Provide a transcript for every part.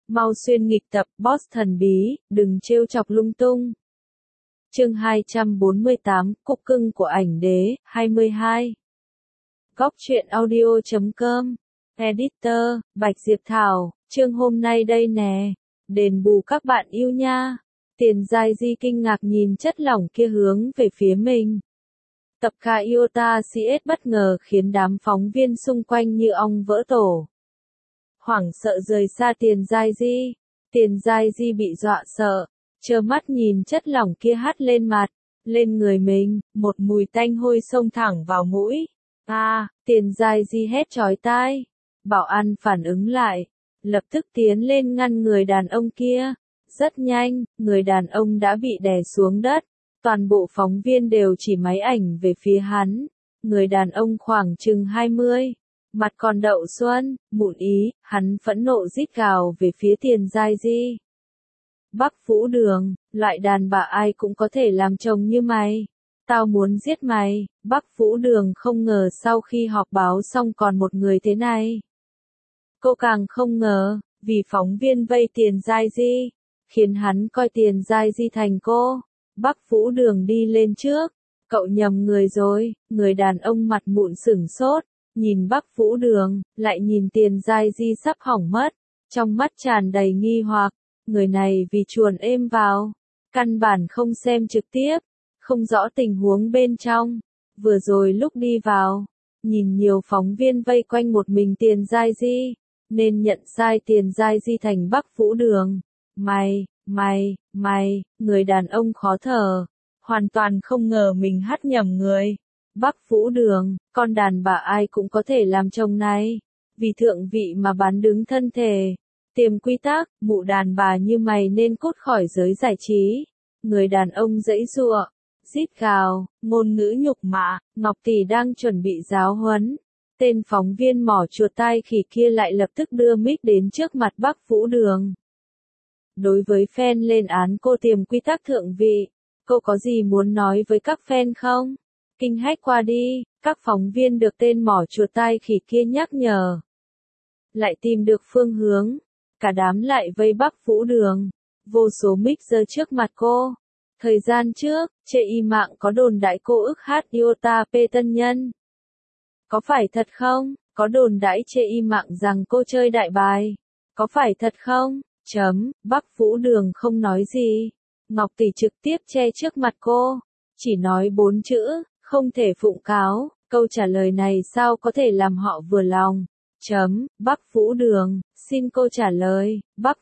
Mau xuyên nghịch tập, boss thần bí, đừng trêu chọc lung tung. Chương 248, Cục cưng của ảnh đế, 22. Góc truyện audio.com. Editor, Bạch Diệp Thảo, chương hôm nay đây nè. Đền bù các bạn yêu nha. Tiền Giai Di kinh ngạc nhìn chất lỏng kia hướng về phía mình. Tập ca Iota CS bất ngờ khiến đám phóng viên xung quanh như ong vỡ tổ. Hoảng sợ rời xa Tiền Giai Di. Tiền Giai Di bị dọa sợ, trơ mắt nhìn chất lỏng kia hắt lên mặt, lên người mình, một mùi tanh hôi xông thẳng vào mũi. Tiền Giai Di hét chói tai. Bảo an phản ứng lại, lập tức tiến lên ngăn người đàn ông kia. Rất nhanh, người đàn ông đã bị đè xuống đất. Toàn bộ phóng viên đều chỉ máy ảnh về phía hắn. Người đàn ông khoảng chừng 20. Mặt còn đậu xuân, mụn ý, hắn phẫn nộ rít gào về phía Tiền Giai Di. Bắc Vũ Đường, loại đàn bà ai cũng có thể làm chồng như mày. Tao muốn giết mày. Bắc Vũ Đường không ngờ sau khi họp báo xong còn một người thế này. Cô càng không ngờ, vì phóng viên vây Tiền Giai Di, khiến hắn coi Tiền Giai Di thành cô. Bắc Vũ Đường đi lên trước. Cậu nhầm người rồi. Người đàn ông mặt mụn sửng sốt, nhìn Bắc Vũ Đường, lại nhìn Tiền Giai Di sắp hỏng mất. Trong mắt tràn đầy nghi hoặc, người này vì chuồn êm vào, căn bản không xem trực tiếp, không rõ tình huống bên trong. Vừa rồi lúc đi vào, nhìn nhiều phóng viên vây quanh một mình Tiền Giai Di, nên nhận sai Tiền Giai Di thành Bắc Vũ Đường. Mày, người đàn ông khó thở, hoàn toàn không ngờ mình hắt nhầm người. Bắc Vũ Đường, con đàn bà ai cũng có thể làm chồng này, vì thượng vị mà bán đứng thân thể. Tiềm quy tắc, mụ đàn bà như mày nên cút khỏi giới giải trí. Người đàn ông giãy giụa, rít gào, ngôn ngữ nhục mạ. Ngọc Tỷ đang chuẩn bị giáo huấn. Tên phóng viên mỏ chuột tai khỉ kia lại lập tức đưa mic đến trước mặt Bắc Vũ Đường. Đối với fan lên án cô tiềm quy tắc thượng vị, cô có gì muốn nói với các fan không? Kinh hách qua đi, các phóng viên được tên mỏ chuột tai khỉ kia nhắc nhở. Lại tìm được phương hướng, cả đám lại vây Bắc Vũ Đường. Vô số mic giơ trước mặt cô. Thời gian trước, trên y mạng có đồn đại cô ức hát Iota P tân nhân. Có phải thật không? Có đồn đại trên y mạng rằng cô chơi đại bài. Có phải thật không? Bắc Vũ Đường không nói gì. Ngọc Tỷ trực tiếp che trước mặt cô. Chỉ nói 4 chữ, không thể phụng cáo. Câu trả lời này sao có thể làm họ vừa lòng. Bắc Vũ Đường, xin cô trả lời. Bắc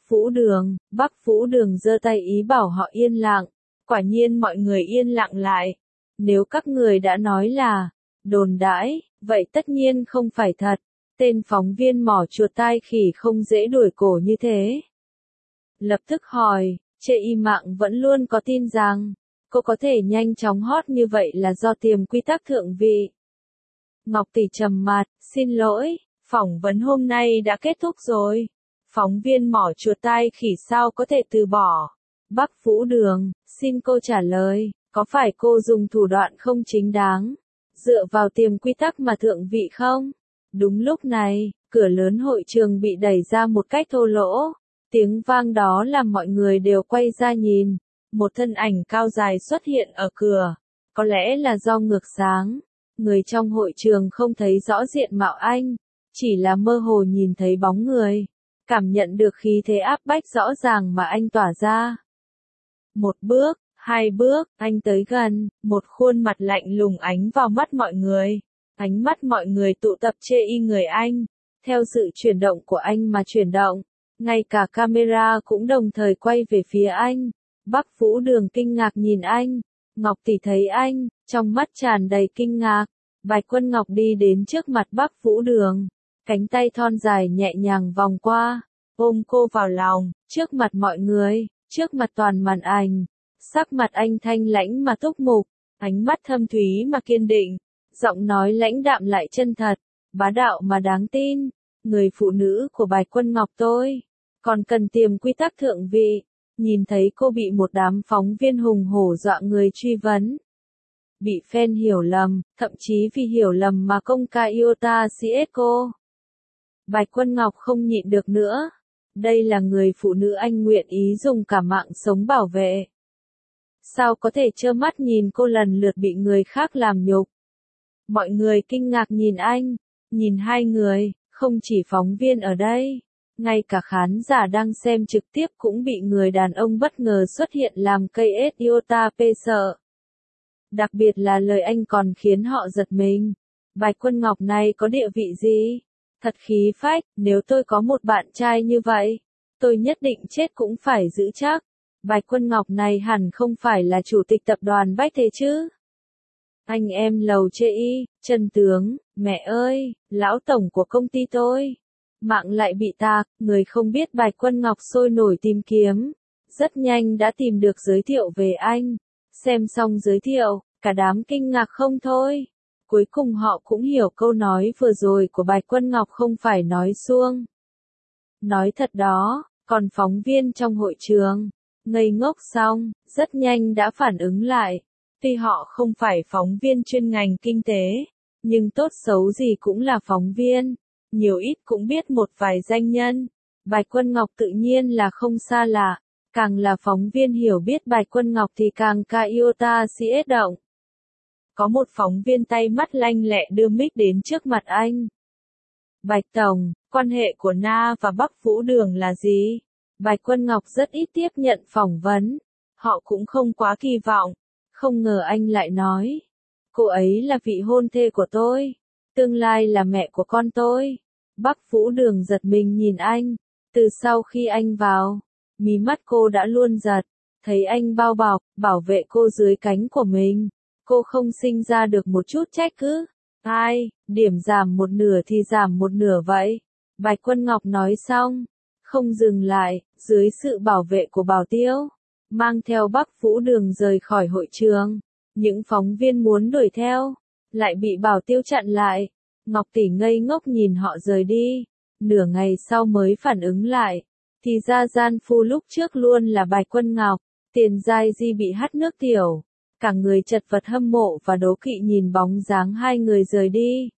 Vũ Đường giơ tay ý bảo họ yên lặng. Quả nhiên mọi người yên lặng lại. Nếu các người đã nói là đồn đãi, vậy tất nhiên không phải thật. Tên phóng viên mỏ chuột tai khỉ không dễ đuổi cổ như thế. Lập tức hỏi, trên y mạng vẫn luôn có tin rằng cô có thể nhanh chóng hot như vậy là do tiềm quy tắc thượng vị. Ngọc Tỷ trầm mặt, xin lỗi, phỏng vấn hôm nay đã kết thúc rồi. Phóng viên mỏ chuột tai khỉ sao có thể từ bỏ. Bắc Vũ Đường, xin cô trả lời, có phải cô dùng thủ đoạn không chính đáng, dựa vào tiềm quy tắc mà thượng vị không? Đúng lúc này, cửa lớn hội trường bị đẩy ra một cách thô lỗ. Tiếng vang đó làm mọi người đều quay ra nhìn. Một thân ảnh cao dài xuất hiện ở cửa. Có lẽ là do ngược sáng. Người trong hội trường không thấy rõ diện mạo anh. Chỉ là mơ hồ nhìn thấy bóng người. Cảm nhận được khí thế áp bách rõ ràng mà anh tỏa ra. Một bước, 2 bước, anh tới gần. Một khuôn mặt lạnh lùng ánh vào mắt mọi người. Ánh mắt mọi người tụ tập chê y người anh. Theo sự chuyển động của anh mà chuyển động. Ngay cả camera cũng đồng thời quay về phía anh. Bắc Vũ Đường kinh ngạc nhìn anh. Ngọc Tỷ thấy anh, trong mắt tràn đầy kinh ngạc. Bạch Quân Ngọc đi đến trước mặt Bắc Vũ Đường. Cánh tay thon dài nhẹ nhàng vòng qua. Ôm cô vào lòng, trước mặt mọi người, trước mặt toàn màn ảnh. Sắc mặt anh thanh lãnh mà túc mục. Ánh mắt thâm thúy mà kiên định. Giọng nói lãnh đạm lại chân thật. Bá đạo mà đáng tin. Người phụ nữ của Bạch Quân Ngọc tôi. Còn cần tiềm quy tắc thượng vị. Nhìn thấy cô bị một đám phóng viên hùng hổ dọa người truy vấn. Bị fan hiểu lầm, thậm chí vì hiểu lầm mà công khai Iota CS cô. Bạch Quân Ngọc không nhịn được nữa. Đây là người phụ nữ anh nguyện ý dùng cả mạng sống bảo vệ. Sao có thể trơ mắt nhìn cô lần lượt bị người khác làm nhục? Mọi người kinh ngạc nhìn anh, nhìn hai người, không chỉ phóng viên ở đây, ngay cả khán giả đang xem trực tiếp cũng bị người đàn ông bất ngờ xuất hiện làm cây iota p sợ. Đặc biệt là lời anh còn khiến họ giật mình. Bạch Quân Ngọc này có địa vị gì? Thật khí phách, nếu tôi có một bạn trai như vậy, tôi nhất định chết cũng phải giữ chắc. Bạch Quân Ngọc này hẳn không phải là chủ tịch tập đoàn Bách Thế chứ? Anh em lầu chê y, Trần Tướng, mẹ ơi, lão tổng của công ty tôi. Mạng lại bị tạc, người không biết Bạch Quân Ngọc sôi nổi tìm kiếm. Rất nhanh đã tìm được giới thiệu về anh. Xem xong giới thiệu, cả đám kinh ngạc không thôi. Cuối cùng họ cũng hiểu câu nói vừa rồi của Bạch Quân Ngọc không phải nói suông. Nói thật đó, còn phóng viên trong hội trường, ngây ngốc xong, rất nhanh đã phản ứng lại. Tuy họ không phải phóng viên chuyên ngành kinh tế, nhưng tốt xấu gì cũng là phóng viên, nhiều ít cũng biết một vài danh nhân. Bạch Quân Ngọc tự nhiên là không xa lạ, càng là phóng viên hiểu biết Bạch Quân Ngọc thì càng ca iota siết động. Có một phóng viên tay mắt lanh lẹ đưa mic đến trước mặt anh. Bạch Tổng, quan hệ của Na và Bắc Vũ Đường là gì? Bạch Quân Ngọc rất ít tiếp nhận phỏng vấn, họ cũng không quá kỳ vọng. Không ngờ anh lại nói, cô ấy là vị hôn thê của tôi, tương lai là mẹ của con tôi. Bắc Vũ Đường giật mình nhìn anh, từ sau khi anh vào, mí mắt cô đã luôn giật, thấy anh bao bọc, bảo vệ cô dưới cánh của mình. Cô không sinh ra được một chút trách cứ. Ai, điểm giảm một nửa thì giảm một nửa vậy. Bạch Quân Ngọc nói xong, không dừng lại, dưới sự bảo vệ của bảo tiêu, mang theo Bắc Vũ Đường rời khỏi hội trường. Những phóng viên muốn đuổi theo, lại bị bảo tiêu chặn lại. Ngọc tỷ ngây ngốc nhìn họ rời đi, nửa ngày sau mới phản ứng lại. Thì ra gian phu lúc trước luôn là Bạch Quân Ngọc, Tiền Giai Di bị hắt nước tiểu. Cả người chật vật hâm mộ và đố kỵ nhìn bóng dáng hai người rời đi.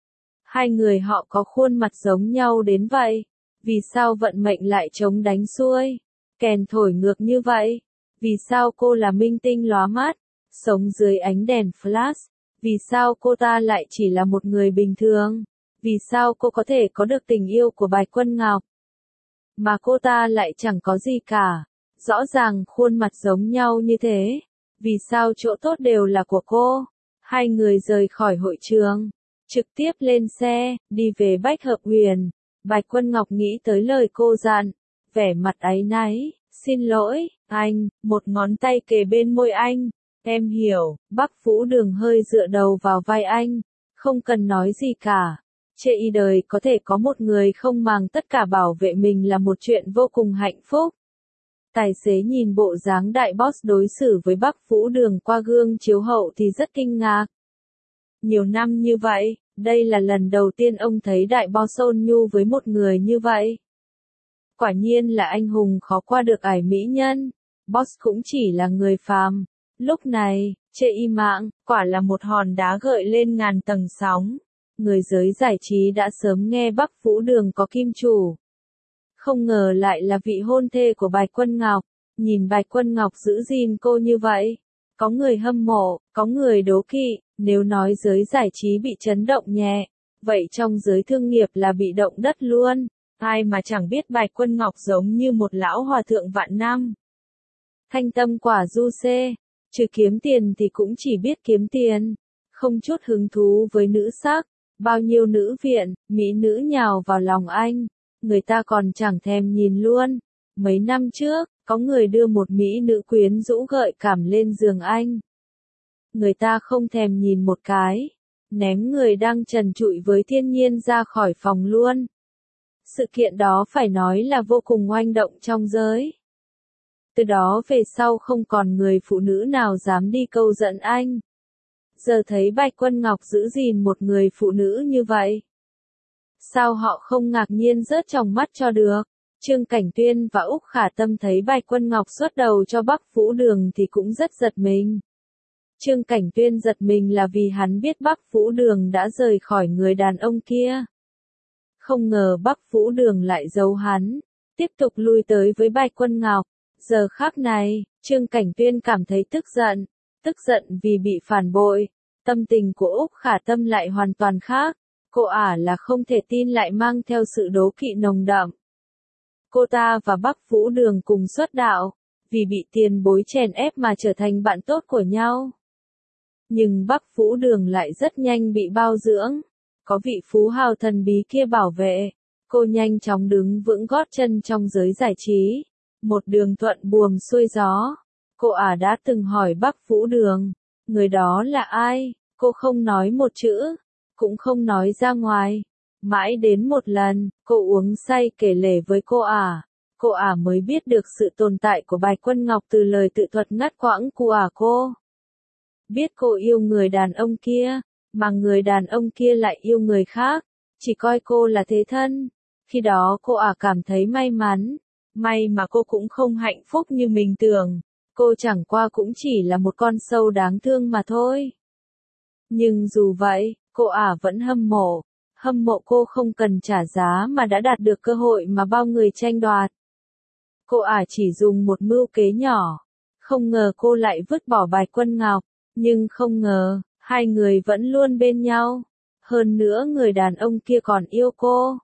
Hai người họ có khuôn mặt giống nhau đến vậy. Vì sao vận mệnh lại chống đánh xuôi? Kèn thổi ngược như vậy. Vì sao cô là minh tinh lóa mắt, sống dưới ánh đèn flash? Vì sao cô ta lại chỉ là một người bình thường? Vì sao cô có thể có được tình yêu của Bạch Quân Ngọc? Mà cô ta lại chẳng có gì cả. Rõ ràng khuôn mặt giống nhau như thế. Vì sao chỗ tốt đều là của cô? Hai người rời khỏi hội trường, trực tiếp lên xe, đi về Bách Hợp Huyền. Bạch Quân Ngọc nghĩ tới lời cô dặn, vẻ mặt áy náy, xin lỗi, anh, một ngón tay kề bên môi anh. Em hiểu, Bắc Vũ Đường hơi dựa đầu vào vai anh, không cần nói gì cả. Chê y đời có thể có một người không màng tất cả bảo vệ mình là một chuyện vô cùng hạnh phúc. Tài xế nhìn bộ dáng đại boss đối xử với Bắc Vũ Đường qua gương chiếu hậu thì rất kinh ngạc. Nhiều năm như vậy, đây là lần đầu tiên ông thấy đại boss ôn nhu với một người như vậy. Quả nhiên là anh hùng khó qua được ải mỹ nhân. Boss cũng chỉ là người phàm. Lúc này, chê y mạng, quả là một hòn đá gợi lên ngàn tầng sóng. Người giới giải trí đã sớm nghe Bắc Vũ Đường có kim chủ. Không ngờ lại là vị hôn thê của Bạch Quân Ngọc. Nhìn Bạch Quân Ngọc giữ gìn cô như vậy. Có người hâm mộ, có người đố kỵ. Nếu nói giới giải trí bị chấn động nhẹ, vậy trong giới thương nghiệp là bị động đất luôn. Ai mà chẳng biết Bạch Quân Ngọc giống như một lão hòa thượng vạn năm. Thanh tâm quả du xê, trừ kiếm tiền thì cũng chỉ biết kiếm tiền. Không chút hứng thú với nữ sắc. Bao nhiêu nữ viện, mỹ nữ nhào vào lòng anh. Người ta còn chẳng thèm nhìn luôn. Mấy năm trước, có người đưa một mỹ nữ quyến rũ gợi cảm lên giường anh. Người ta không thèm nhìn một cái. Ném người đang trần trụi với thiên nhiên ra khỏi phòng luôn. Sự kiện đó phải nói là vô cùng oanh động trong giới. Từ đó về sau không còn người phụ nữ nào dám đi câu giận anh. Giờ thấy Bạch Quân Ngọc giữ gìn một người phụ nữ như vậy. Sao họ không ngạc nhiên rớt trong mắt cho được? Trương Cảnh Tuyên và Úc Khả Tâm thấy Bạch Quân Ngọc xuất đầu cho Bắc Vũ Đường thì cũng rất giật mình. Trương Cảnh Tuyên giật mình là vì hắn biết Bắc Vũ Đường đã rời khỏi người đàn ông kia. Không ngờ Bắc Vũ Đường lại giấu hắn. tiếp tục lui tới với Bạch Quân Ngọc. Giờ khắc này, Trương Cảnh Tuyên cảm thấy tức giận vì bị phản bội. Tâm tình của Úc Khả Tâm lại hoàn toàn khác. Cô ả là không thể tin lại mang theo sự đố kỵ nồng đậm. Cô ta và Bắc Vũ Đường cùng xuất đạo, vì bị tiền bối chèn ép mà trở thành bạn tốt của nhau. Nhưng Bắc Vũ Đường lại rất nhanh bị bao dưỡng. Có vị phú hào thần bí kia bảo vệ, cô nhanh chóng đứng vững gót chân trong giới giải trí. Một đường thuận buồm xuôi gió. Cô ả đã từng hỏi Bắc Vũ Đường, người đó là ai? Cô không nói một chữ, cũng không nói ra ngoài. Mãi đến một lần, cô uống say kể lể với cô ả mới biết được sự tồn tại của Bạch Quân Ngọc từ lời tự thuật ngắt quãng của cô. Biết cô yêu người đàn ông kia, mà người đàn ông kia lại yêu người khác, chỉ coi cô là thế thân. Khi đó cô ả cảm thấy may mắn, may mà cô cũng không hạnh phúc như mình tưởng. Cô chẳng qua cũng chỉ là một con sâu đáng thương mà thôi. Nhưng dù vậy, cô ả vẫn hâm mộ cô không cần trả giá mà đã đạt được cơ hội mà bao người tranh đoạt. Cô ả chỉ dùng một mưu kế nhỏ, không ngờ cô lại vứt bỏ Bạch Quân Ngọc, nhưng không ngờ, hai người vẫn luôn bên nhau. Hơn nữa người đàn ông kia còn yêu cô.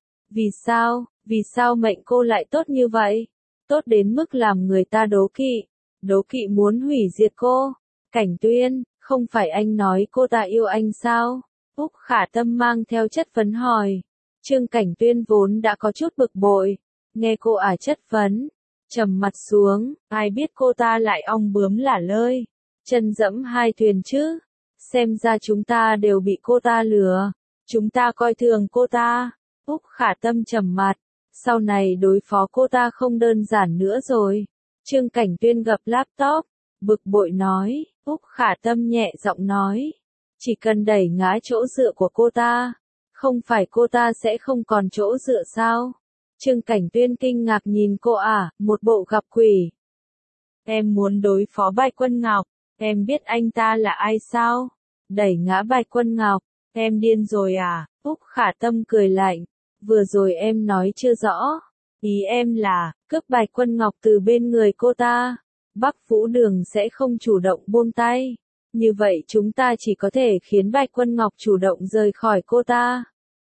Vì sao mệnh cô lại tốt như vậy? Tốt đến mức làm người ta đố kỵ muốn hủy diệt cô. Cảnh Tuyên, không phải anh nói cô ta yêu anh sao? Úc Khả Tâm mang theo chất vấn hỏi. Trương Cảnh Tuyên vốn đã có chút bực bội, nghe cô ả chất vấn, trầm mặt xuống, ai biết cô ta lại ong bướm lả lơi, chân dẫm hai thuyền chứ. Xem ra chúng ta đều bị cô ta lừa, chúng ta coi thường cô ta. Úc Khả Tâm trầm mặt, sau này đối phó cô ta không đơn giản nữa rồi. Trương Cảnh Tuyên gập laptop, bực bội nói. Úc Khả Tâm nhẹ giọng nói, chỉ cần đẩy ngã chỗ dựa của cô ta, không phải cô ta sẽ không còn chỗ dựa sao? Trương Cảnh Tuyên kinh ngạc nhìn cô ả, một bộ gặp quỷ. Em muốn đối phó Bạch Quân Ngọc, em biết anh ta là ai sao? Đẩy ngã Bạch Quân Ngọc, em điên rồi à? Úc Khả Tâm cười lạnh, vừa rồi em nói chưa rõ. Ý em là, cướp Bạch Quân Ngọc từ bên người cô ta. Bắc Vũ Đường sẽ không chủ động buông tay. Như vậy chúng ta chỉ có thể khiến Bạch Quân Ngọc chủ động rời khỏi cô ta.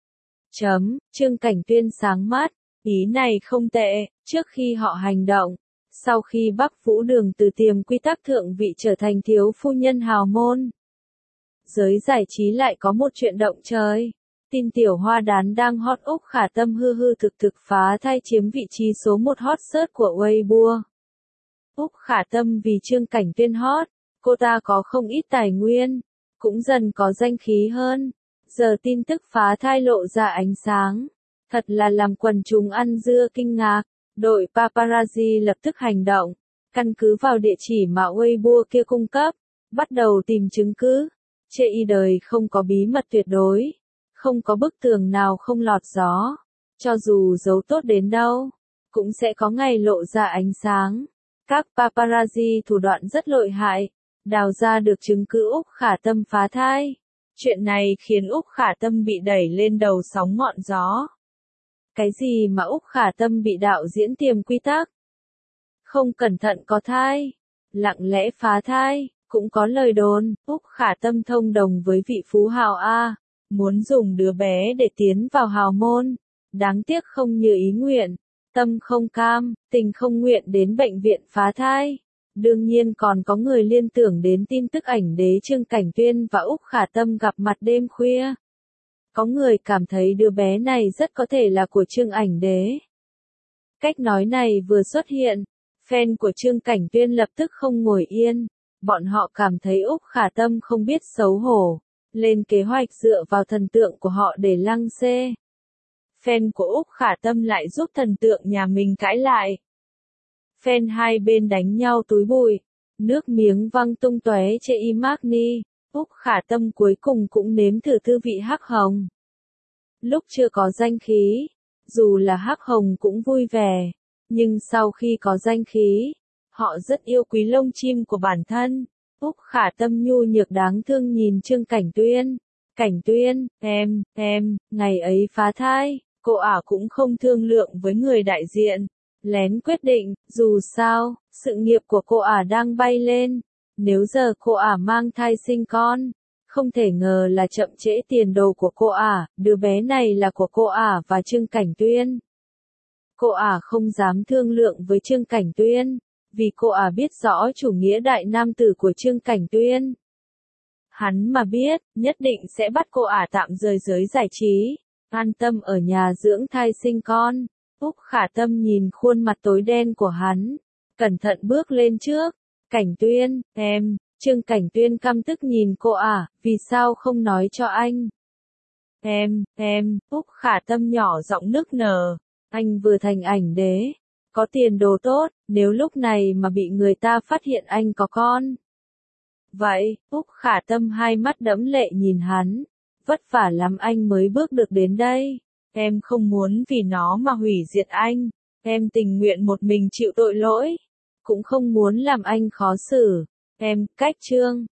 Trương Cảnh Tuyên sáng mắt, ý này không tệ. Trước khi họ hành động, sau khi Bắc Vũ Đường từ tiềm quy tắc thượng vị trở thành thiếu phu nhân hào môn, giới giải trí lại có một chuyện động trời. Tin tiểu hoa đán đang hot. Úc Khả Tâm hư thực phá thai chiếm vị trí số 1 hot search của Weibo. Úc Khả Tâm vì Trương Cảnh Tuyên hot, cô ta có không ít tài nguyên, cũng dần có danh khí hơn. Giờ tin tức phá thai lộ ra ánh sáng, thật là làm quần chúng ăn dưa kinh ngạc. Đội paparazzi lập tức hành động, căn cứ vào địa chỉ mà Weibo kia cung cấp, bắt đầu tìm chứng cứ. Chê y đời không có bí mật tuyệt đối, không có bức tường nào không lọt gió, cho dù giấu tốt đến đâu, cũng sẽ có ngày lộ ra ánh sáng. Các paparazzi thủ đoạn rất lợi hại, đào ra được chứng cứ Úc Khả Tâm phá thai. Chuyện này khiến Úc Khả Tâm bị đẩy lên đầu sóng ngọn gió. Cái gì mà Úc Khả Tâm bị đạo diễn tiềm quy tắc? Không cẩn thận có thai, lặng lẽ phá thai, cũng có lời đồn, Úc Khả Tâm thông đồng với vị phú hào A, muốn dùng đứa bé để tiến vào hào môn. Đáng tiếc không như ý nguyện, tâm không cam, tình không nguyện đến bệnh viện phá thai. Đương nhiên còn có người liên tưởng đến tin tức ảnh đế Trương Cảnh Tuyên và Úc Khả Tâm gặp mặt đêm khuya. Có người cảm thấy đứa bé này rất có thể là của Trương ảnh đế. Cách nói này vừa xuất hiện, fan của Trương Cảnh Tuyên lập tức không ngồi yên. Bọn họ cảm thấy Úc Khả Tâm không biết xấu hổ, lên kế hoạch dựa vào thần tượng của họ để lăng xê. Fan của Úc Khả Tâm lại giúp thần tượng nhà mình cãi lại. Fan hai bên đánh nhau túi bụi, nước miếng văng tung tóe chê y Magni. Úc Khả Tâm cuối cùng cũng nếm thử thư vị hắc hồng. Lúc chưa có danh khí, dù là hắc hồng cũng vui vẻ, nhưng sau khi có danh khí, họ rất yêu quý lông chim của bản thân. Úc Khả Tâm nhu nhược đáng thương nhìn Trương Cảnh Tuyên. Cảnh Tuyên, em, ngày ấy phá thai, cô ả cũng không thương lượng với người đại diện. lén quyết định, dù sao, sự nghiệp của cô ả đang bay lên. Nếu giờ cô ả mang thai sinh con, không thể ngờ là chậm trễ tiền đồ của cô ả, đứa bé này là của cô ả và Trương Cảnh Tuyên. Cô ả không dám thương lượng với Trương Cảnh Tuyên, vì cô ả biết rõ chủ nghĩa đại nam tử của Trương Cảnh Tuyên. Hắn mà biết, nhất định sẽ bắt cô ả tạm rời giới giải trí, an tâm ở nhà dưỡng thai sinh con. Úc Khả Tâm nhìn khuôn mặt tối đen của hắn, cẩn thận bước lên trước. Cảnh Tuyên, em, Trương Cảnh Tuyên căm tức nhìn cô ả, vì sao không nói cho anh? Em, Úc Khả Tâm nhỏ giọng nức nở, anh vừa thành ảnh đế, có tiền đồ tốt, nếu lúc này mà bị người ta phát hiện anh có con. Vậy, Úc Khả Tâm hai mắt đẫm lệ nhìn hắn, vất vả lắm anh mới bước được đến đây. Em không muốn vì nó mà hủy diệt anh, em tình nguyện một mình chịu tội lỗi, cũng không muốn làm anh khó xử. Em, cách Trương